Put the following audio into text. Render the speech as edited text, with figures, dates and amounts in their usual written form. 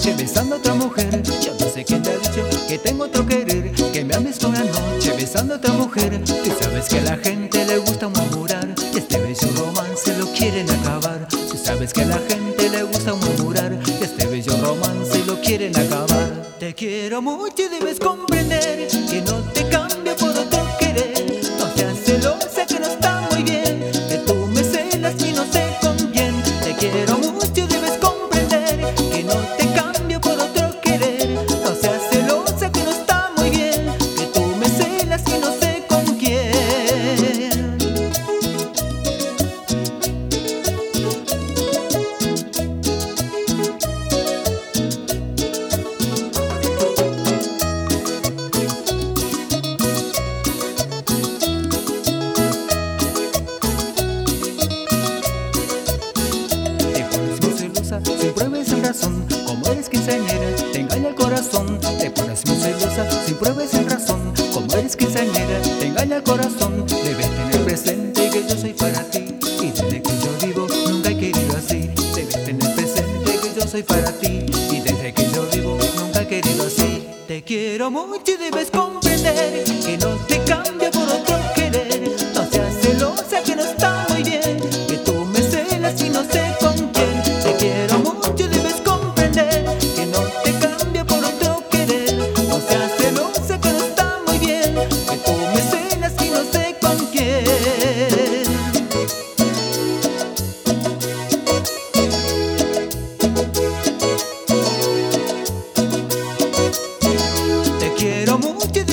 noche besando a otra mujer. Yo no sé quién te ha dicho que tengo otro querer, que me ames con la noche besando a otra mujer. Tú sabes que a la gente le gusta murmurar y este bello romance lo quieren acabar. Tú sabes que a la gente le gusta murmurar y este bello romance lo quieren acabar. Te quiero mucho y debes comprender que no te cambio por otro querer. No seas celosa que no está muy bien, que tú me celas y no sé con quién. Te quiero mucho y debes comprender que no te cambio por otro querer. No seas celosa que no está muy bien, que tú me celas y no sé con quién. Sin prueba y sin razón, como eres quinceañera, te engaña el corazón. Te pones muy celosa, sin prueba y sin razón, como eres quinceañera, te engaña el corazón. Debes tener presente que yo soy para ti, y desde que yo vivo nunca he querido así. Debes tener presente que yo soy para ti, y desde que yo vivo nunca he querido así. Te quiero mucho y debes comprender que no te cambio por otro querer. No seas celosa que no está muy bien, que tú me celas y no sé con quién. Te quiero mucho y debes comprender que no te cambio por otro querer. No seas celosa que no está muy bien, que tú me celas y no sé con quién. Te quiero mucho.